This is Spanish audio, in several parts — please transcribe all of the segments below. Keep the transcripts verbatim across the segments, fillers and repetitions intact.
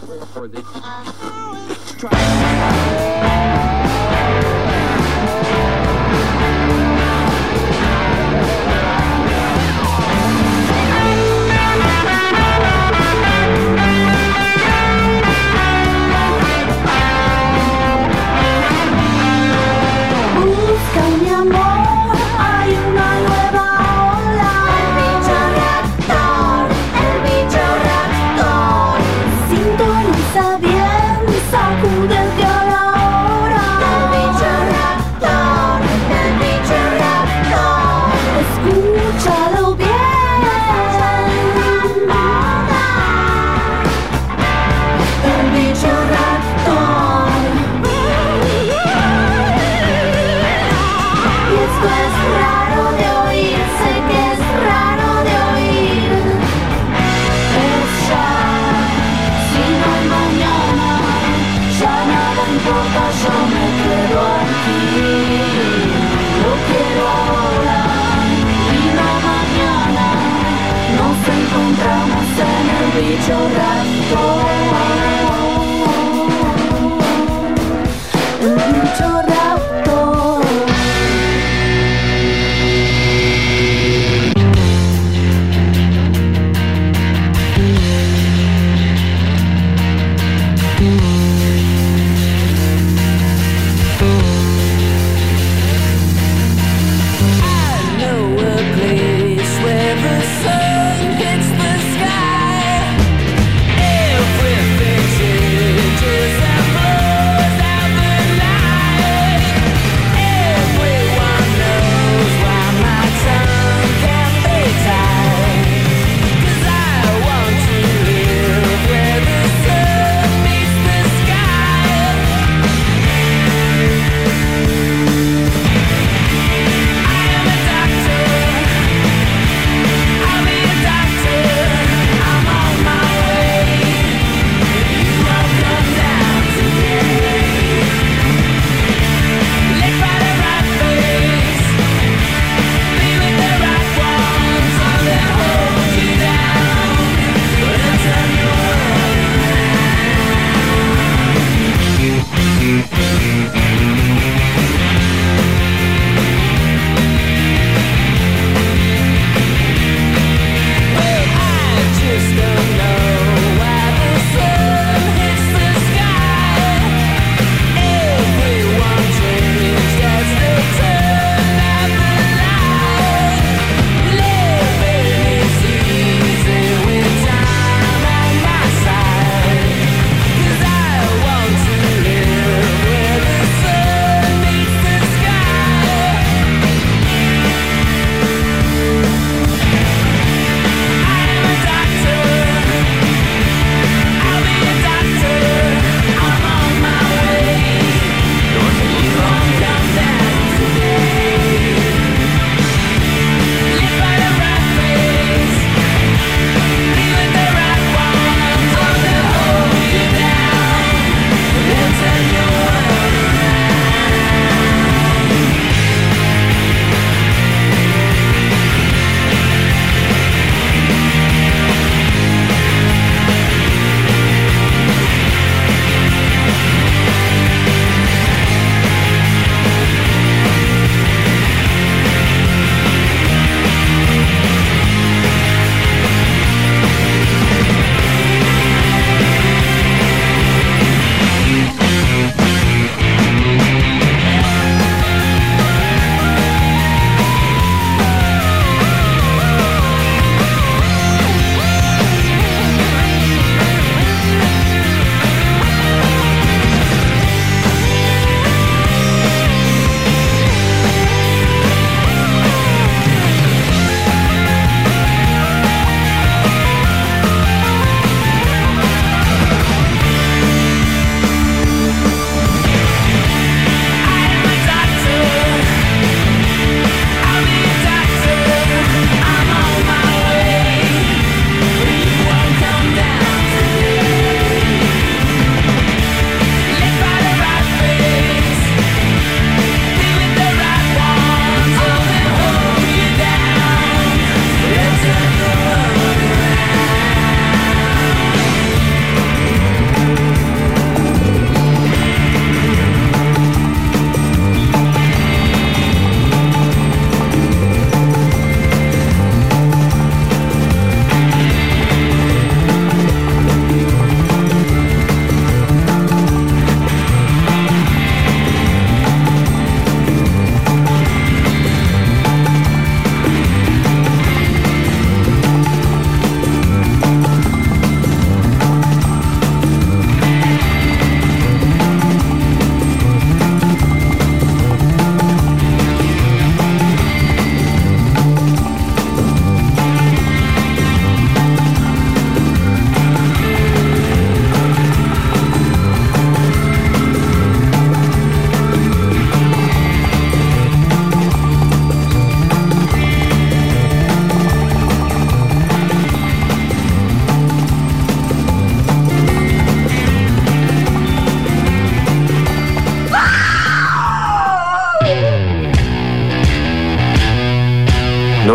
This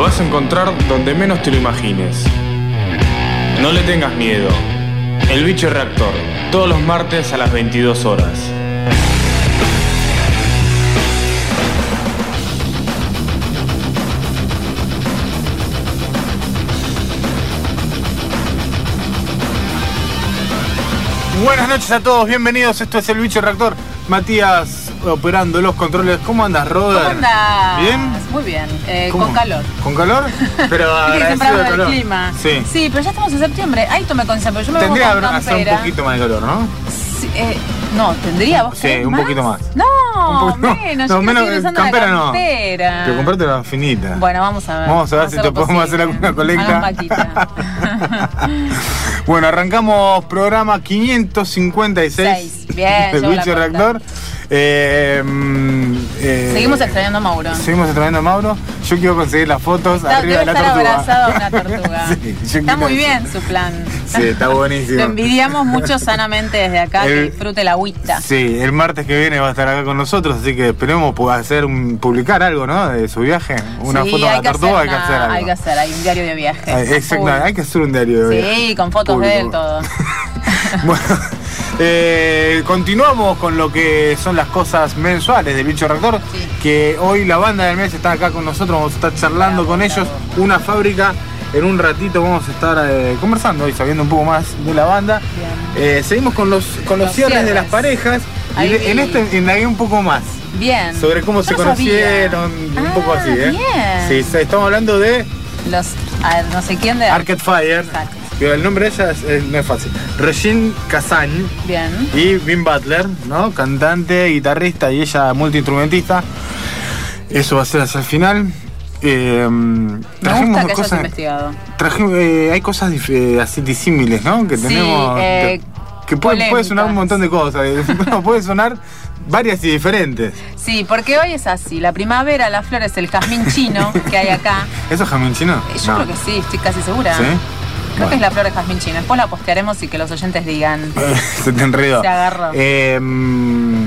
vas a encontrar donde menos te lo imagines. No le tengas miedo. El Bicho Reactor, todos los martes a las veintidós horas. Buenas noches a todos, bienvenidos, esto es el Bicho Reactor. Matías operando los controles. ¿Cómo andas, Roder? ¿Cómo andas? ¿Bien? Muy bien, eh, con calor. ¿Con calor? Pero agradecido de calor. Clima. Sí. Sí, pero ya estamos en septiembre. Ahí tomé conciencia, pero yo me Tendría voy que con hacer un campera. poquito más de calor, ¿no? Sí, eh, no, ¿tendría vos? Sí, un más? poquito más. No, Un poco- menos. no, yo menos, estoy usando campera la no. campera. Pero comprate la finita. Bueno, vamos a ver. Vamos a ver si hacer te lo podemos posible. hacer alguna colecta. Hagan vaquita. Bueno, arrancamos programa quinientos cincuenta y seis Seis. Bien, del llevo la Bicho cuenta. Reactor. Eh, mm, eh, Seguimos extrañando a Mauro. Seguimos extrañando a Mauro. Yo quiero conseguir las fotos Está, arriba debe de la estar tortuga. abrazado a una tortuga. Sí, yo Está quiero muy eso. bien su plan. Sí, está buenísimo. Lo envidiamos mucho sanamente desde acá, El- que disfrute la agüita. Sí, el martes que viene va a estar acá con nosotros, así que esperemos poder hacer un, publicar algo, ¿no? De su viaje. Una Sí, foto de hay la que tortuga, hacer hay que una- hacer algo. Hay que hacer, hay un diario de viajes. Ay, exacto, Full. hay que hacer un diario de viaje. Sí, con fotos Público. de él, todo. Bueno, eh, continuamos con lo que son las cosas mensuales del Bicho Reactor, Sí. que hoy la banda del mes está acá con nosotros, vamos a estar charlando Bravo, con ellos, bravo. una fábrica. En un ratito vamos a estar eh, conversando y sabiendo un poco más de la banda. Eh, seguimos con los, con los, Los cierres, de cierres. las parejas. Y Ahí de- en vi. este indagué un poco más Bien. sobre cómo Yo se no sabía. conocieron, un Ah, poco así, ¿eh? bien. Sí, se- estamos hablando de Los, a ver, no sé quién de... Arcade Fire. Exacto. Pero el nombre de ella es- es- no es fácil. Regine Kazan Bien. y Vin Butler, ¿no? Cantante, guitarrista y ella multiinstrumentista. Eso va a ser hacia el final. Eh, Me trajimos gusta que hayas cosas. investigado. Trajimos, eh, hay cosas dif- eh, así disímiles, ¿no? Que Sí, tenemos. eh, que puede, puede polémicas. sonar un montón de cosas. No, puede sonar varias y diferentes. Sí, porque hoy es así. La primavera, la flor es el jazmín chino que hay acá. ¿Eso es jamón chino? Eh, Yo No. creo que sí, estoy casi segura. ¿Sí? Creo Bueno. que es la flor de jazmín chino. Después la postearemos y que los oyentes digan. Se te enredó. Se agarró. Eh, mm,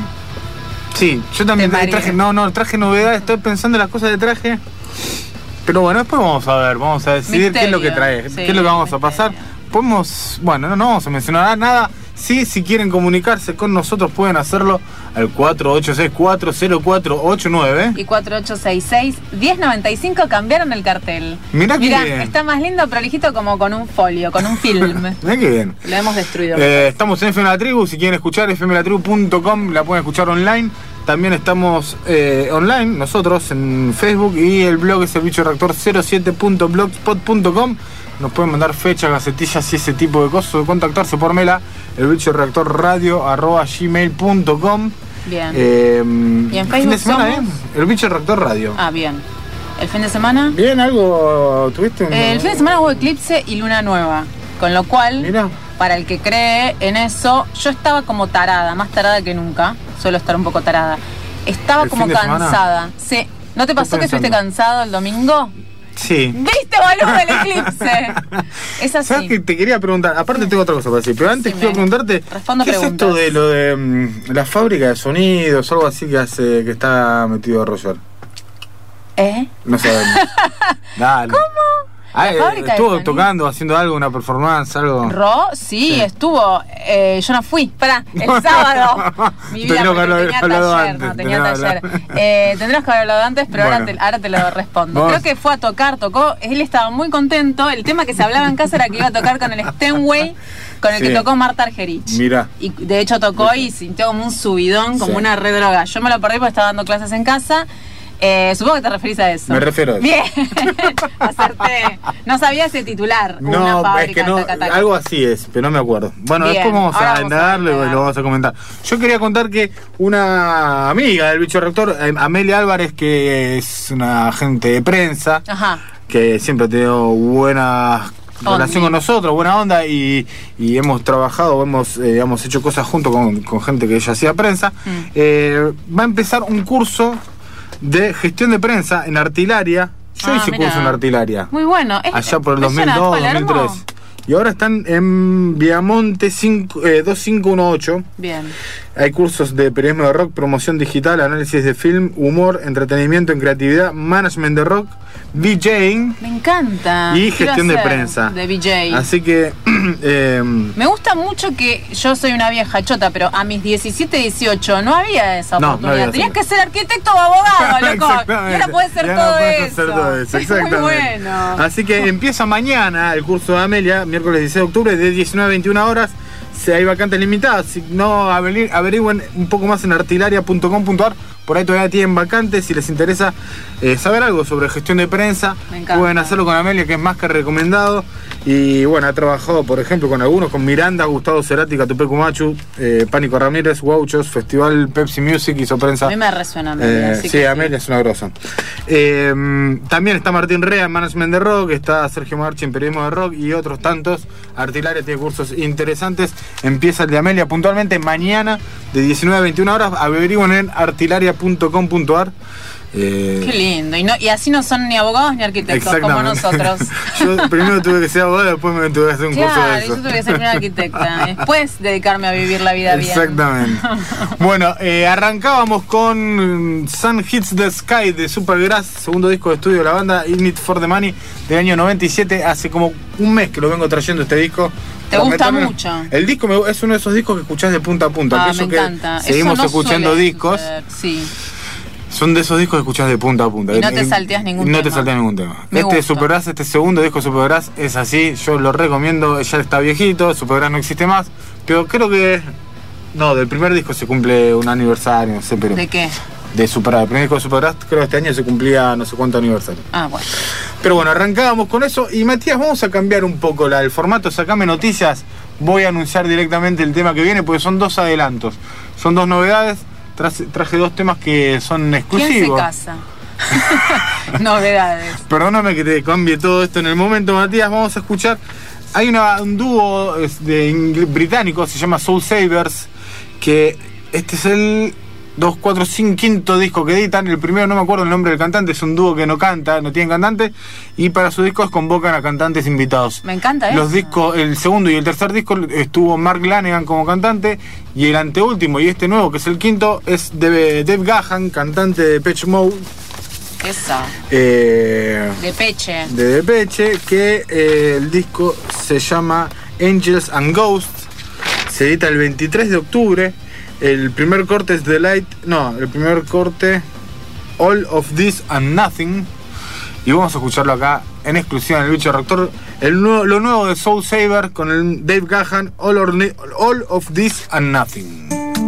sí, yo también Te traje, mareé. no, no, traje novedades, estoy pensando en las cosas de traje. Pero bueno, después vamos a ver, vamos a decidir qué es lo que trae, Misterio. qué es lo que vamos a Sí, pasar. misterio. Podemos, bueno, no, no vamos a mencionar nada. Sí, si quieren comunicarse con nosotros pueden hacerlo al cuatro ocho seis cuatro cero cuatro ocho nueve. Y cuatro ocho seis seis, diez noventa y cinco cambiaron el cartel. Mirá qué bien. Está más lindo, prolijito, como con un folio, con un film. Mirá qué bien. Lo hemos destruido. Eh, estamos en F M La Tribu, si quieren escuchar f m la tribu punto com, la pueden escuchar online. También estamos eh, online, nosotros, en Facebook, y el blog es el bicho reactor cero siete punto blogspot punto com. Nos pueden mandar fechas, gacetillas y ese tipo de cosas, contactarse por mela, el bicho reactor radio arroba gmail punto com. Bien. Eh, ¿Y en fin Facebook de semana, somos? ¿eh? El bicho reactor radio. Ah, bien. ¿El fin de semana? Bien, algo tuviste un... Eh, el fin de semana hubo eclipse y luna nueva. Con lo cual, Mira. para el que cree en eso, yo estaba como tarada, más tarada que nunca. Suelo estar un poco tarada. Estaba ¿El como fin de semana? cansada. Sí. ¿No te pasó que pensando. estuviste cansado el domingo? Sí. ¿Viste, boludo, el eclipse? Es así. ¿Sabes que te quería preguntar? Aparte tengo otra cosa para decir, pero antes Decime. quiero preguntarte, Respondo ¿qué preguntas. es esto de lo de mm, la fábrica de sonidos, algo así que hace que está metido Roger? ¿Eh? No sabemos. Dale. ¿Cómo? Ah, ¿La eh, fábrica de estuvo sonidos? tocando, haciendo algo, una performance, algo. ¿Ro? Sí, Sí. estuvo. Eh, yo no fui. Pará, el sábado. Mi vida, Tendríamos que porque haber tenía hablado taller. antes, No, tenía tendríamos que taller. haber- Eh, tendríamos que haber hablado antes, pero ahora, Bueno. te, ahora te lo respondo. Vos- Creo que fue a tocar, tocó. Él estaba muy contento. El tema que se hablaba en casa era que iba a tocar con el Steinway, con el Sí. que tocó Marta Argerich. Mirá. Y de hecho tocó y sintió como un subidón, como Sí. una redroga. Yo me lo perdí porque estaba dando clases en casa. Eh, supongo que te referís a eso. Me refiero a eso. Bien, acerté. No sabía ese titular. una No, fábrica, es que no, taca, taca. algo así es, pero no me acuerdo. Bueno, Bien, después vamos ahora a vamos a indagarlo y indagar. lo vamos a comentar. Yo quería contar que una amiga del bicho rector, eh, Amelia Álvarez, que es una agente de prensa, Ajá. que siempre ha tenido buena Onda. relación con nosotros, buena onda, y, y hemos trabajado, hemos, eh, hemos hecho cosas junto con, con gente que ella hacía prensa. Mm. Eh, va a empezar un curso de gestión de prensa en Artilaria. Yo Ah, hice mirá. curso en Artilaria. Muy bueno. Es- Allá por el ¿me dos mil suena dos, Palermo? dos mil tres. Y ahora están en Viamonte cinco, eh, dos cinco uno ocho. Bien. Hay cursos de periodismo de rock, promoción digital, análisis de film, humor, entretenimiento en creatividad, management de rock, DJing. Me encanta. Y Quiero gestión de hacer prensa. De V J. Así que... eh, Me gusta mucho que yo soy una vieja chota, pero a mis diecisiete, dieciocho no había esa No, no oportunidad. había Tenías esa. que ser arquitecto o abogado, loco. Exactamente. Y ahora puedes ser Y todo ahora puedes eso. hacer todo eso, Es muy exactamente. bueno. Así que empieza mañana el curso de Amelia, miércoles dieciséis de octubre, de diecinueve a veintiuna horas. Si hay vacantes limitadas, si no averi- averigüen un poco más en artilaria punto com punto ar. Por ahí todavía tienen vacantes. Si les interesa eh, saber algo sobre gestión de prensa, Me encanta. pueden hacerlo con Amelia, que es más que recomendado. Y bueno, ha trabajado, por ejemplo, con algunos, con Miranda, Gustavo Cerati, Catupecu Machu, eh, Pánico Ramírez, Guauchos, Festival Pepsi Music, hizo prensa. A mí me resuena Amelia. Eh, así sí, que Amelia es una grosa. Eh, también está Martín Rea en Management de Rock, está Sergio Marchi en Periodismo de Rock y otros tantos. Artilaria tiene cursos interesantes. Empieza el de Amelia puntualmente mañana de diecinueve a veintiuna horas. Averigüen en artilaria punto com punto ar. Eh, Qué lindo. Y, no, y así no son ni abogados ni arquitectos como nosotros. Yo primero tuve que ser abogado, después me tuve que hacer un curso de Claro, eso. yo tuve que ser una arquitecta. Después dedicarme a vivir la vida bien. Exactamente. Bueno, eh, arrancábamos con Sun Hits the Sky de Supergrass, segundo disco de estudio de la banda, In It for the Money, del año noventa y siete. Hace como un mes que lo vengo trayendo este disco. ¿Te Por gusta meterme- mucho? El disco me- es uno de esos discos que escuchás de punta a punta. Ah, me Aquello que encanta. seguimos Eso no escuchando suele discos. suceder. Sí. Son de esos discos que escuchás de punta a punta. Y no te Eh, salteás ningún no tema. te salteás ningún tema. Me este gusta. Supergrass, este segundo disco de Supergrass es así. Yo lo recomiendo. Ya está viejito. Supergrass no existe más. Pero creo que... No, del primer disco se cumple un aniversario, no sé, pero... ¿De qué? De Supergrass. El primer disco de Supergrass creo que este año se cumplía no sé cuánto aniversario. Ah, bueno. Pero bueno, arrancábamos con eso. Y Matías, vamos a cambiar un poco la, el formato. Sacame noticias. Voy a anunciar directamente el tema que viene porque son dos adelantos. Son dos novedades. Traje, traje dos temas que son exclusivos. ¿Quién se casa? Novedades. Perdóname que te cambie todo esto en el momento, Matías. Vamos a escuchar. Hay una, un dúo es, de ingl- británico, se llama Soul Savers. Que este es el dos, cuatro, cinco, quinto disco que editan. El primero no me acuerdo el nombre del cantante. Es un dúo que no canta, no tiene cantante. Y para sus discos convocan a cantantes invitados. Me encanta eso. Los discos, el segundo y el tercer disco estuvo Mark Lanegan como cantante. Y el anteúltimo y este nuevo, que es el quinto, es de Dave Gahan, cantante de Depeche Mode. Esa. Eh, De peche. de Depeche, que eh, el disco se llama Angels and Ghosts. Se edita el veintitrés de octubre. El primer corte es The Light. No, el primer corte All of This and Nothing. Y vamos a escucharlo acá en exclusiva en el Bicho Reactor. El nuevo, lo nuevo de Soul Saver con el Dave Gahan, All, or, All of This and Nothing.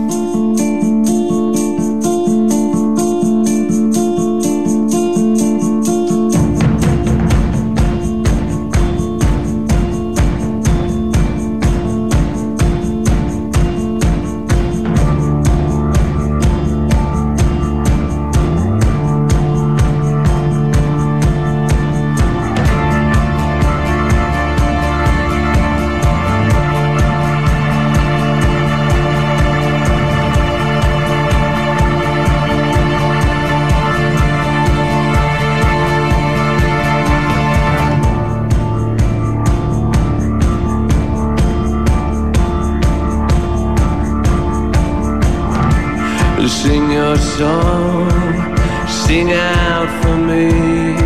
Sing your song, sing out for me.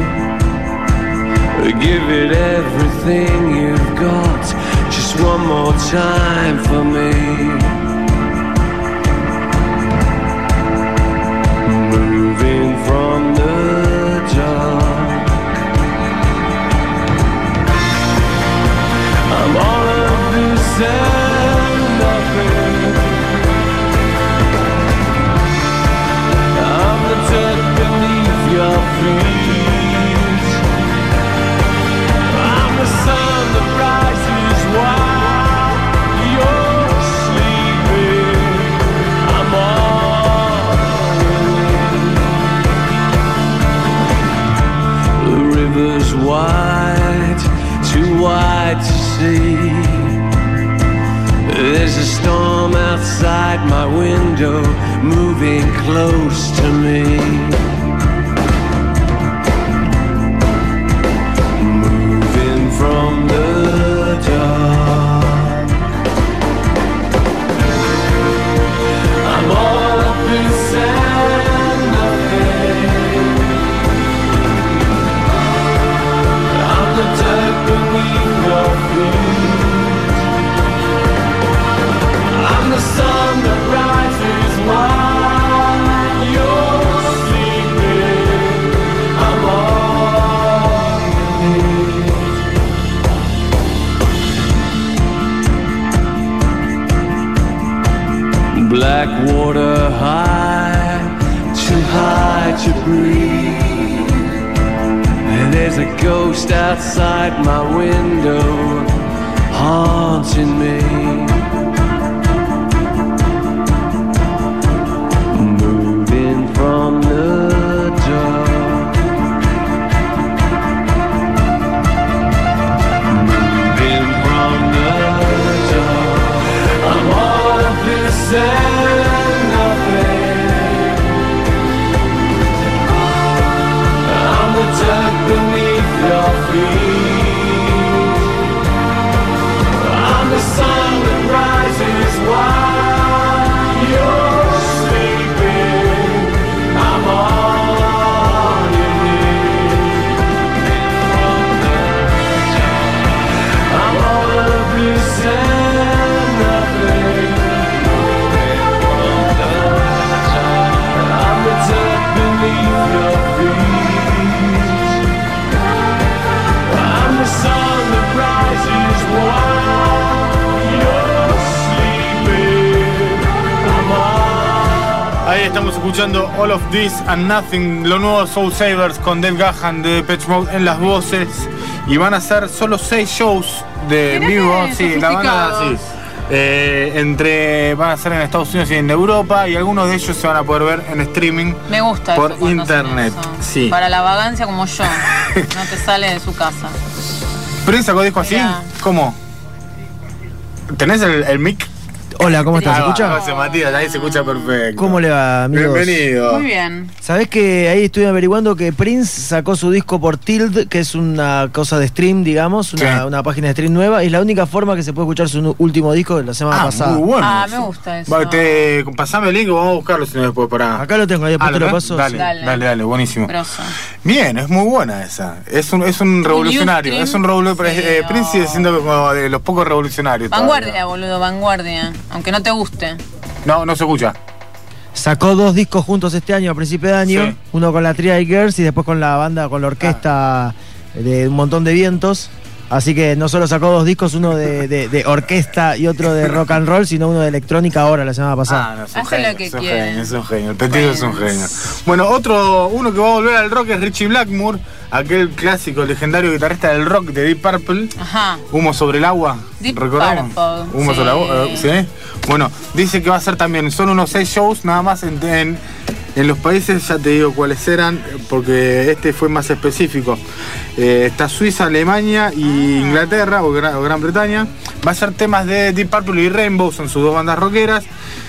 Give it everything you've got, just one more time for me. Moving from the dark, I'm all of this and nothing. I'm the dirt beneath your feet. I'm the sun that rises while you're sleeping. I'm all the river's wide, too wide to see. There's a storm outside my window, moving close to me. Moving from the dark, I'm all of this and nothing. Black water high, too high to breathe. And there's a ghost outside my window, haunting me. Moving from the dark, moving from the dark. I'm all of this and nothing. I'm the dirt beneath your feet. I'm the sun that rises while you're sleeping. I'm all you need. I'm all of this and nothing. I'm the dirt beneath your feet. I'm the sun that rises while you're sleeping. I'm all. Ahí estamos escuchando All of This and Nothing, lo nuevo Soul Savers con Dave Gahan de Depeche Mode en las voces. Y van a hacer solo seis shows de Mirá vivo. qué Sí, la banda sí. sofisticados. Eh, entre van a ser en Estados Unidos y en Europa, y algunos de ellos se van a poder ver en streaming Me gusta por eso cuando hacen internet. eso. Sí. Para la vagancia como yo. No te sale de su casa. ¿Prince sacó disco así? Mirá. ¿Cómo? ¿Tenés el, el mic? Hola, ¿cómo estás? ¿Se Ah, va, escucha? José Matías, ahí se escucha perfecto. ¿Cómo le va, amigos? Bienvenido. Muy bien. Sabés que ahí estuve averiguando que Prince sacó su disco por Tilt, que es una cosa de stream, digamos, una, Sí. una página de stream nueva, y es la única forma que se puede escuchar su nu- último disco de la semana Ah, pasada. muy bueno. Ah, eso. me gusta eso. Va, te, pasame el link, vamos a buscarlo si no después para. Acá lo tengo, ahí después Ah, te lo ¿lo paso. tenés? sí. Dale, Dale. dale, dale, buenísimo. Grosso. Bien, es muy buena esa. Es un, es un revolucionario. New Es un revolucionario. Stream. Eh, Sí, Prince sigue oh. siendo como de los pocos revolucionarios. Vanguardia, todavía. boludo, vanguardia. Aunque no te guste. No, no se escucha. Sacó dos discos juntos este año, a principio de año, Sí. uno con la Triad Girls y después con la banda, con la orquesta de Un Montón de Vientos. Así que no solo sacó dos discos, uno de, de- de orquesta y otro de rock and roll, sino uno de electrónica ahora, la semana pasada. Ah, no, es un Hace genio, lo que es un quiere. genio, es un genio. El petido es un Bueno. genio. Bueno, otro, uno que va a volver al rock es Richie Blackmore, aquel clásico, legendario guitarrista del rock de Deep Purple. Ajá. Humo sobre el agua, Deep ¿recordamos? Purple, Humo sí. sobre el agua, eh, ¿sí? Bueno, dice que va a ser también, son unos seis shows nada más en, en, en los países, ya te digo cuáles eran, porque este fue más específico. Eh, está Suiza, Alemania y Ah. Inglaterra o Gran, o Gran Bretaña. Va a ser temas de Deep Purple y Rainbow, son sus dos bandas rockeras.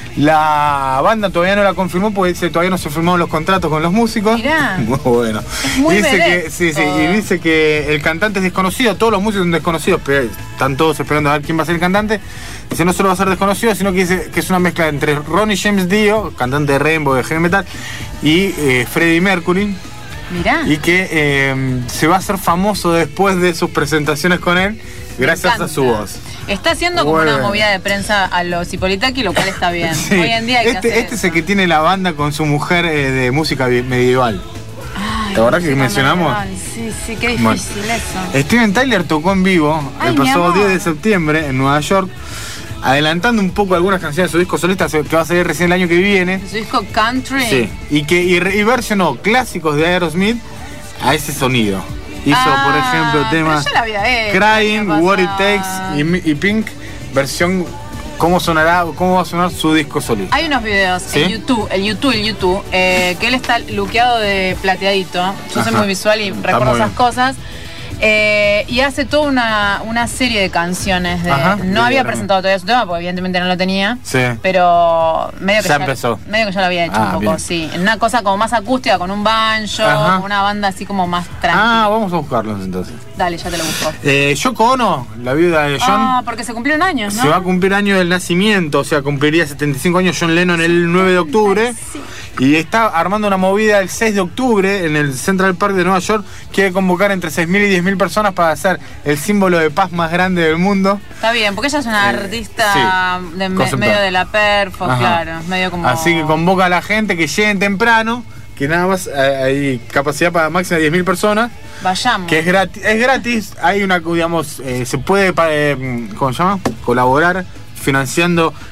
La banda todavía no la confirmó porque dice todavía no se firmaron los contratos con los músicos. Mirá. Muy bueno. Es muy dice vedette que, sí, sí, todo. y dice que el cantante es desconocido, todos los músicos son desconocidos, pero están todos esperando a ver quién va a ser el cantante. Dice no solo va a ser desconocido, sino que dice que es una mezcla entre Ronnie James Dio, cantante de Rainbow, de heavy metal, y eh, Freddie Mercury, Mirá. y que eh, se va a hacer famoso después de sus presentaciones con él, Me gracias encanta. a su voz. Está haciendo como Bueno. una movida de prensa a los Hipolitaki, lo cual está bien. Sí. Hoy en día hay que este, hacer este es eso. el que tiene la banda con su mujer eh, de música vi- medieval. Ay, ¿Te acordás que música mencionamos? medieval. Sí, sí, qué Bueno. difícil eso. Steven Tyler tocó en vivo Ay, el mi pasado amor. diez de septiembre en Nueva York, adelantando un poco algunas canciones de su disco solista que va a salir recién el año que viene. Su disco Country. Sí. Y que y, re- y versionó clásicos de Aerosmith a ese sonido. Hizo, Ah, por ejemplo, pero temas ya la había hecho Crying, el año What It pasado. Takes y, Mi- y Pink, versión cómo sonará, cómo va a sonar su disco solista. Hay unos videos ¿Sí? en YouTube, el YouTube, el YouTube, eh, que él está luqueado de plateadito. Yo soy Ajá. muy visual y Está recuerdo muy esas bien. cosas. Eh, y hace toda una, una serie de canciones. De, Ajá. no Bien, había bien. presentado todavía su tema, porque evidentemente no lo tenía. Sí. Pero medio que Ya ya, empezó. medio que ya lo había hecho Ah, un poco, bien. sí. En una cosa como más acústica, con un banjo, Ajá. una banda así como más tranquila. Ah, vamos a buscarlos entonces. Dale, ya te lo busco. Eh, Yoko Ono, la viuda de John, Ah, porque se cumplieron años, ¿no? se va a cumplir año del nacimiento, o sea, cumpliría setenta y cinco años John Lennon el nueve de octubre. Y está armando una movida el seis de octubre en el Central Park de Nueva York. Quiere convocar entre seis mil y diez mil personas para hacer el símbolo de paz más grande del mundo. Está bien, porque ella es una Eh, artista de me- conceptual. medio de la perfo, Ajá. claro, medio como... Así que convoca a la gente que lleguen temprano, que nada más eh, hay capacidad para máxima de diez mil personas, Vayamos. que es gratis, es gratis, hay una, digamos, eh, se puede, pa- eh, ¿cómo se llama? Colaborar financiando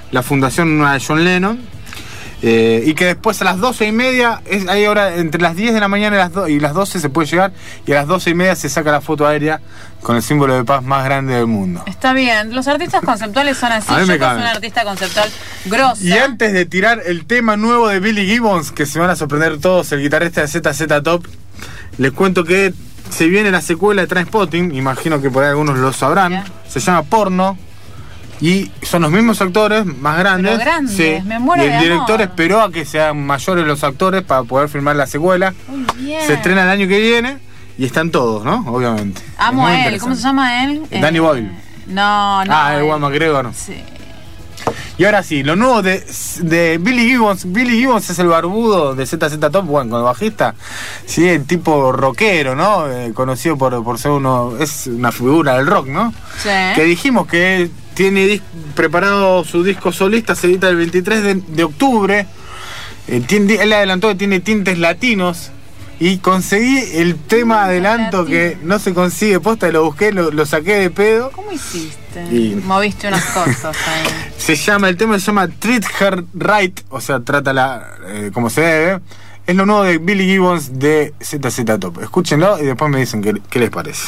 la fundación una de John Lennon. Eh, y que después a las doce y media, es, hay hora entre las diez de la mañana y las, do, y las doce se puede llegar, y a las doce y media se saca la foto aérea con el símbolo de paz más grande del mundo. Está bien, los artistas conceptuales son así. A mí Yo me que soy cabe. un artista conceptual grosso. Y antes de tirar el tema nuevo de Billy Gibbons, que se van a sorprender todos, el guitarrista de Z Z Top, les cuento que se viene la secuela de Trainspotting, imagino que por ahí algunos lo sabrán. Bien. Se llama Porno. Y son los mismos actores, más grandes. Pero grandes, sí. me muero Y el de director amor. esperó a que sean mayores los actores para poder filmar la secuela. Muy bien. Se estrena el año que viene y están todos, ¿no? Obviamente. Amo Es muy a él. interesante. ¿Cómo se llama él? Danny Eh, Boyle. No, no. Ah, el él. Juan McGregor. Sí. Y ahora sí, lo nuevo de, de Billy Gibbons. Billy Gibbons es el barbudo de Z Z Top, bueno, con el bajista. Sí, el tipo rockero, ¿no? Eh, conocido por, por ser uno. Es una figura del rock, ¿no? Sí. Que dijimos que tiene dis- preparado su disco solista, se edita el veintitrés de, de octubre. Eh, tiene, él adelantó que tiene tintes latinos. Y conseguí el tema adelanto latino. que no se consigue, posta, lo busqué, lo, lo saqué de pedo. ¿Cómo hiciste? Y- Moviste unas cosas ahí. Se llama, el tema se llama Treat Her Right, o sea, trátala eh, como se debe. Es lo nuevo de Billy Gibbons de Z Z Top. Escúchenlo y después me dicen qué, qué les parece.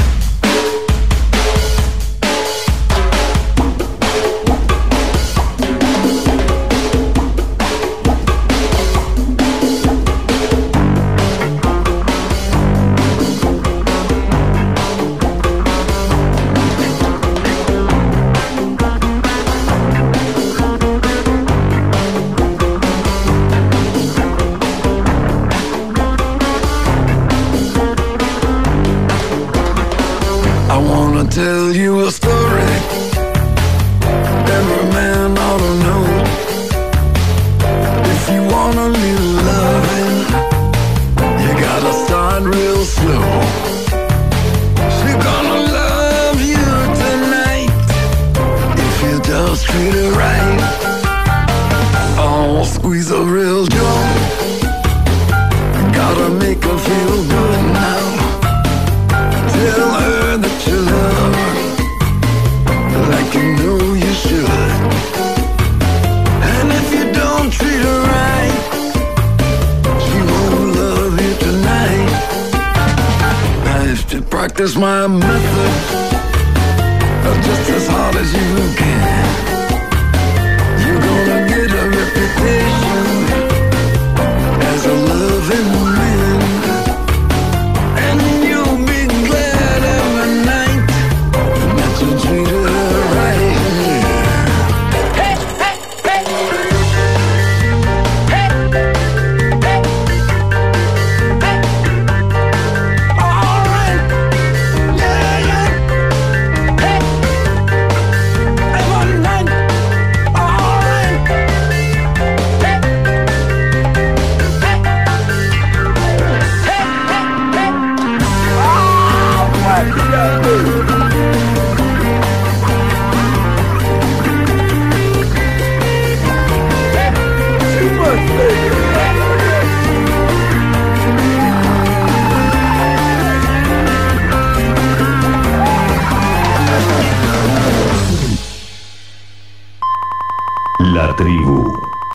I wanna tell you a story every man ought to know. If you want a little loving, you gotta start real slow. She's gonna love you tonight if you just treat her right. Oh, squeeze a real joint, gotta make her feel good now. Tell her that you love her like you know you should. And if you don't treat her right, she won't love you tonight. I have to practice my method just as hard as you can. You're gonna get a reputation as a loving man. And you'll be glad every night that you treated her right. Hey, hey, hey. Hey, hey, hey. All right. Yeah, yeah. Hey. Every night. All right. Hey. La tribu.